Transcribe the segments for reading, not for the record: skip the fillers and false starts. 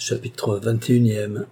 Chapitre 21.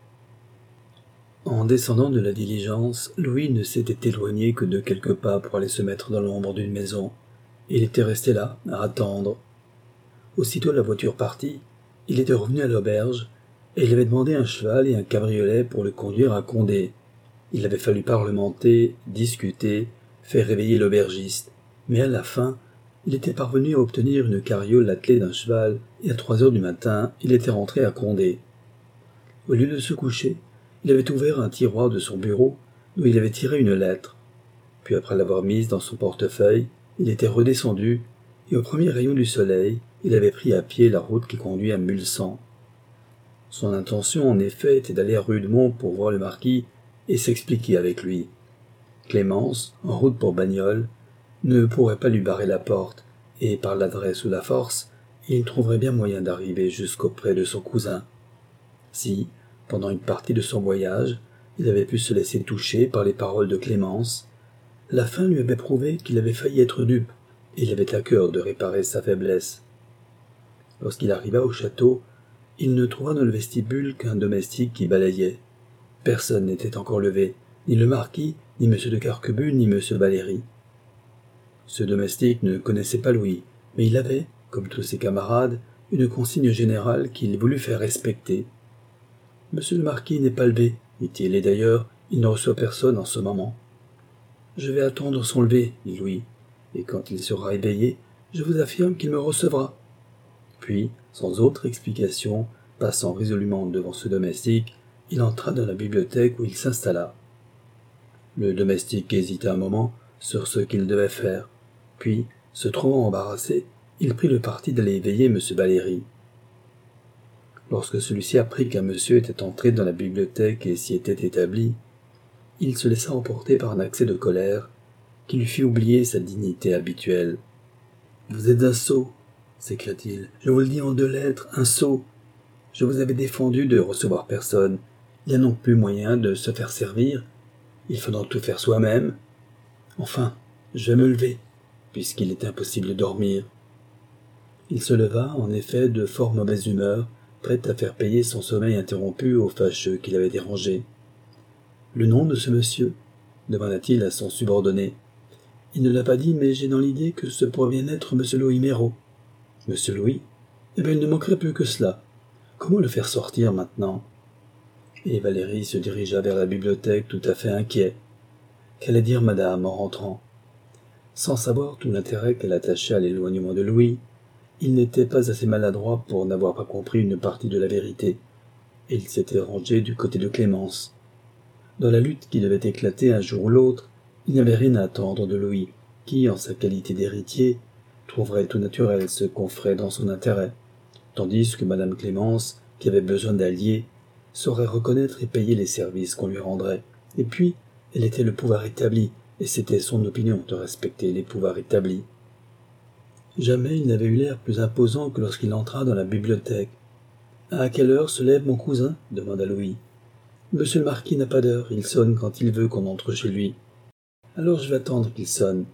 En descendant de la diligence, Louis ne s'était éloigné que de quelques pas pour aller se mettre dans l'ombre d'une maison. Il était resté là, à attendre. Aussitôt la voiture partie, il était revenu à l'auberge, et il avait demandé un cheval et un cabriolet pour le conduire à Condé. Il avait fallu parlementer, discuter, faire réveiller l'aubergiste, mais à la fin, il était parvenu à obtenir une carriole attelée d'un cheval, et à 3 heures du matin, il était rentré à Condé. Au lieu de se coucher, il avait ouvert un tiroir de son bureau, d'où il avait tiré une lettre. Puis après l'avoir mise dans son portefeuille, il était redescendu, et au premier rayon du soleil, il avait pris à pied la route qui conduit à Mulsanne. Son intention, en effet, était d'aller à Rudemont pour voir le marquis et s'expliquer avec lui. Clémence, en route pour Bagnoles, ne pourrait pas lui barrer la porte, et par l'adresse ou la force, il trouverait bien moyen d'arriver jusqu'auprès de son cousin. Si, pendant une partie de son voyage, il avait pu se laisser toucher par les paroles de Clémence, la fin lui avait prouvé qu'il avait failli être dupe, et il avait à cœur de réparer sa faiblesse. Lorsqu'il arriva au château, il ne trouva dans le vestibule qu'un domestique qui balayait. Personne n'était encore levé, ni le marquis, ni M. de Carquebus, ni M. Valéry. Ce domestique ne connaissait pas Louis, mais il avait, comme tous ses camarades, une consigne générale qu'il voulut faire respecter. « Monsieur le marquis n'est pas levé, dit-il, et d'ailleurs, il ne reçoit personne en ce moment. »« Je vais attendre son lever, dit Louis, et quand il sera éveillé, je vous affirme qu'il me recevra. » Puis, sans autre explication, passant résolument devant ce domestique, il entra dans la bibliothèque où il s'installa. Le domestique hésita un moment sur ce qu'il devait faire, puis, se trouvant embarrassé, il prit le parti d'aller éveiller M. Valéry. Lorsque celui-ci apprit qu'un monsieur était entré dans la bibliothèque et s'y était établi, il se laissa emporter par un accès de colère qui lui fit oublier sa dignité habituelle. « Vous êtes un sot !» s'écria-t-il. « Je vous le dis en 2 lettres, un sot. Je vous avais défendu de recevoir personne. Il n'y a non plus moyen de se faire servir. Il faut donc tout faire soi-même. Enfin, je vais me lever, puisqu'il est impossible de dormir. » Il se leva, en effet, de fort mauvaise humeur, prêt à faire payer son sommeil interrompu au fâcheux qui l'avait dérangé. « Le nom de ce monsieur ?» demanda-t-il à son subordonné. « Il ne l'a pas dit, mais j'ai dans l'idée que ce pourrait bien être M. Louis Méraud. »« M. Louis ? Eh bien, il ne manquerait plus que cela. Comment le faire sortir maintenant ?» Et Valéry se dirigea vers la bibliothèque tout à fait inquiet. Qu'allait dire madame en rentrant ? Sans savoir tout l'intérêt qu'elle attachait à l'éloignement de Louis, il n'était pas assez maladroit pour n'avoir pas compris une partie de la vérité, et il s'était rangé du côté de Clémence. Dans la lutte qui devait éclater un jour ou l'autre, il n'y avait rien à attendre de Louis, qui, en sa qualité d'héritier, trouverait tout naturel ce qu'on ferait dans son intérêt, tandis que madame Clémence, qui avait besoin d'alliés, saurait reconnaître et payer les services qu'on lui rendrait. Et puis, elle était le pouvoir établi, et c'était son opinion de respecter les pouvoirs établis. Jamais il n'avait eu l'air plus imposant que lorsqu'il entra dans la bibliothèque. « À quelle heure se lève mon cousin ?» demanda Louis. « Monsieur le marquis n'a pas d'heure, il sonne quand il veut qu'on entre chez lui. Alors je vais attendre qu'il sonne.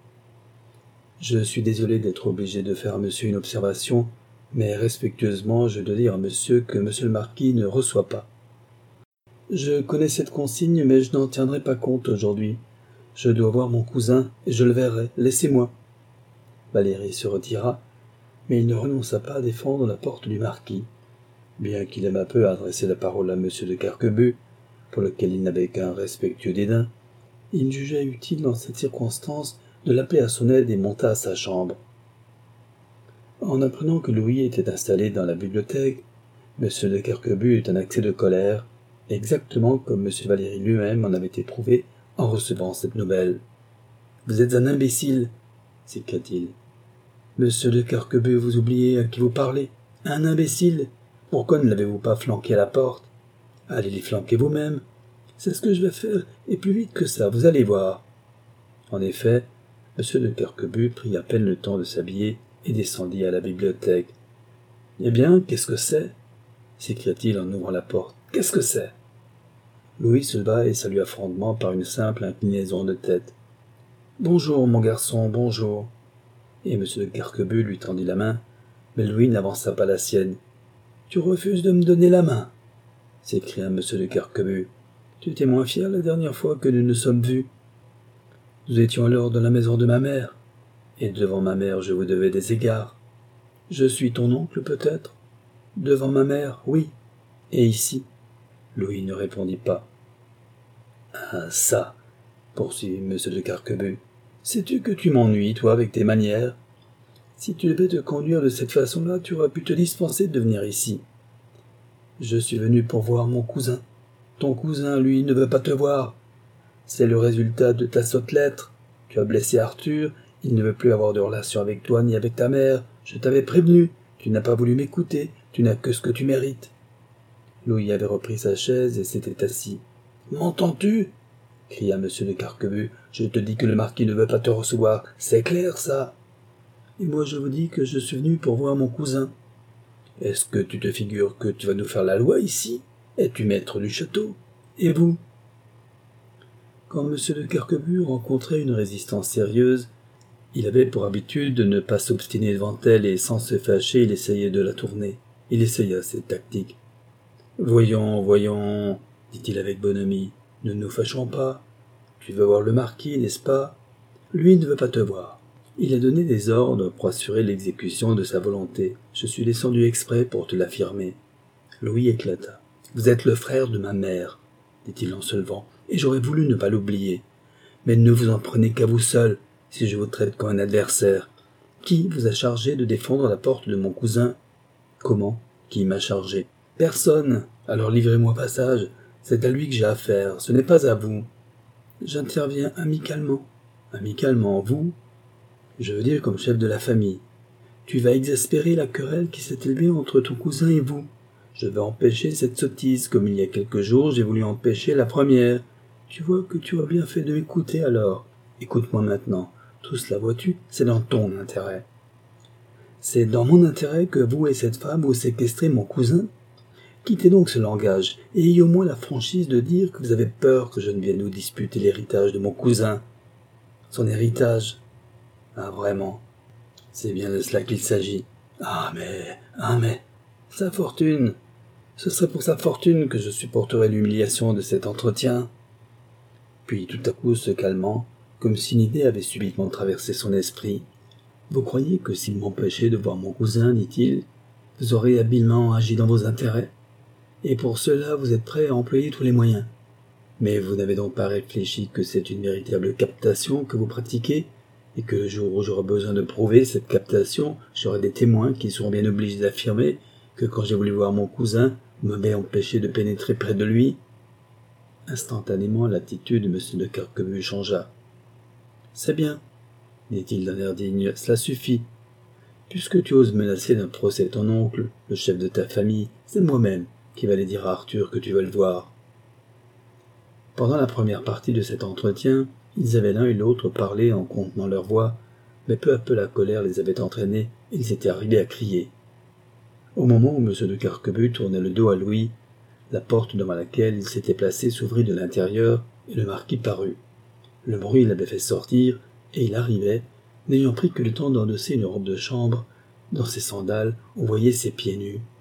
Je suis désolé d'être obligé de faire à monsieur une observation, mais respectueusement je dois dire à monsieur que monsieur le marquis ne reçoit pas. Je connais cette consigne, mais je n'en tiendrai pas compte aujourd'hui. Je dois voir mon cousin, et je le verrai. Laissez-moi. » Valéry se retira, mais il ne renonça pas à défendre la porte du marquis. Bien qu'il aimât peu à adresser la parole à M. de Carquebus, pour lequel il n'avait qu'un respectueux dédain, il jugea utile dans cette circonstance de l'appeler à son aide et monta à sa chambre. En apprenant que Louis était installé dans la bibliothèque, M. de Carquebus eut un accès de colère, exactement comme M. Valéry lui-même en avait éprouvé en recevant cette nouvelle. « Vous êtes un imbécile !» s'écria-t-il. « Monsieur de Carquebus, vous oubliez à qui vous parlez. Un imbécile ! Pourquoi ne l'avez-vous pas flanqué à la porte ? Allez les flanquer vous-même. C'est ce que je vais faire, et plus vite que ça, vous allez voir. » En effet, M. de Carquebus prit à peine le temps de s'habiller et descendit à la bibliothèque. « Eh bien, qu'est-ce que c'est ?» s'écria-t-il en ouvrant la porte. « Qu'est-ce que c'est ?» Louis se leva et salua froidement par une simple inclinaison de tête. « Bonjour, mon garçon, bonjour. » Et M. de Carquebus lui tendit la main, mais Louis n'avança pas la sienne. Tu refuses de me donner la main, s'écria M. de Carquebus. Tu étais moins fier la dernière fois que nous nous sommes vus. Nous étions alors dans la maison de ma mère, et devant ma mère je vous devais des égards. Je suis ton oncle peut-être? Devant ma mère, oui. Et ici? Louis ne répondit pas. Ah, ça, poursuivit M. de Carquebus. Sais-tu que tu m'ennuies, toi, avec tes manières? Si tu devais te conduire de cette façon-là, tu aurais pu te dispenser de venir ici. Je suis venu pour voir mon cousin. Ton cousin, lui, ne veut pas te voir. C'est le résultat de ta sotte lettre. Tu as blessé Arthur, il ne veut plus avoir de relation avec toi ni avec ta mère. Je t'avais prévenu, tu n'as pas voulu m'écouter, tu n'as que ce que tu mérites. Louis avait repris sa chaise et s'était assis. « M'entends-tu » cria M. de Carquebus. « Je te dis que le marquis ne veut pas te recevoir, c'est clair, ça !»« Et moi je vous dis que je suis venu pour voir mon cousin. »« Est-ce que tu te figures que tu vas nous faire la loi ici? Es-tu maître du château? Et vous ?» Quand M. de Carquebus rencontrait une résistance sérieuse, il avait pour habitude de ne pas s'obstiner devant elle et sans se fâcher, il essayait de la tourner. Il essaya cette tactique. « Voyons, voyons, dit-il avec bonhomie, ne nous fâchons pas. Tu veux voir le marquis, n'est-ce pas? Lui ne veut pas te voir. Il a donné des ordres pour assurer l'exécution de sa volonté. Je suis descendu exprès pour te l'affirmer. » Louis éclata. « Vous êtes le frère de ma mère, dit-il en se levant, et j'aurais voulu ne pas l'oublier. Mais ne vous en prenez qu'à vous seul, si je vous traite comme un adversaire. Qui vous a chargé de défendre la porte de mon cousin? Comment? Qui m'a chargé? Personne. Alors livrez-moi passage. C'est à lui que j'ai affaire, ce n'est pas à vous. J'interviens amicalement. Amicalement, vous? Je veux dire comme chef de la famille. Tu vas exaspérer la querelle qui s'est élevée entre ton cousin et vous. Je vais empêcher cette sottise, comme il y a quelques jours j'ai voulu empêcher la première. Tu vois que tu as bien fait de m'écouter alors. Écoute-moi maintenant. Tout cela, vois-tu, c'est dans ton intérêt. C'est dans mon intérêt que vous et cette femme vous séquestrez mon cousin? Quittez donc ce langage, et ayez au moins la franchise de dire que vous avez peur que je ne vienne vous disputer l'héritage de mon cousin. Son héritage? Ah, vraiment, c'est bien de cela qu'il s'agit. Ah mais, sa fortune. Ce serait pour sa fortune que je supporterais l'humiliation de cet entretien. Puis, tout à coup, se calmant, comme si une idée avait subitement traversé son esprit. Vous croyez que s'il m'empêchait de voir mon cousin, dit-il, vous aurez habilement agi dans vos intérêts? Et pour cela, vous êtes prêt à employer tous les moyens. Mais vous n'avez donc pas réfléchi que c'est une véritable captation que vous pratiquez, et que le jour où j'aurai besoin de prouver cette captation, j'aurai des témoins qui seront bien obligés d'affirmer que quand j'ai voulu voir mon cousin, vous m'avez empêché de pénétrer près de lui. Instantanément, l'attitude de M. de Carquebus changea. « C'est bien, dit-il d'un air digne, cela suffit. Puisque tu oses menacer d'un procès ton oncle, le chef de ta famille, c'est moi-même qui va aller dire à Arthur que tu veux le voir. » Pendant la première partie de cet entretien, ils avaient l'un et l'autre parlé en contenant leur voix, mais peu à peu la colère les avait entraînés et ils étaient arrivés à crier. Au moment où M. de Carquebus tournait le dos à Louis, la porte devant laquelle il s'était placé s'ouvrit de l'intérieur et le marquis parut. Le bruit l'avait fait sortir et il arrivait, n'ayant pris que le temps d'endosser une robe de chambre. Dans ses sandales, on voyait ses pieds nus.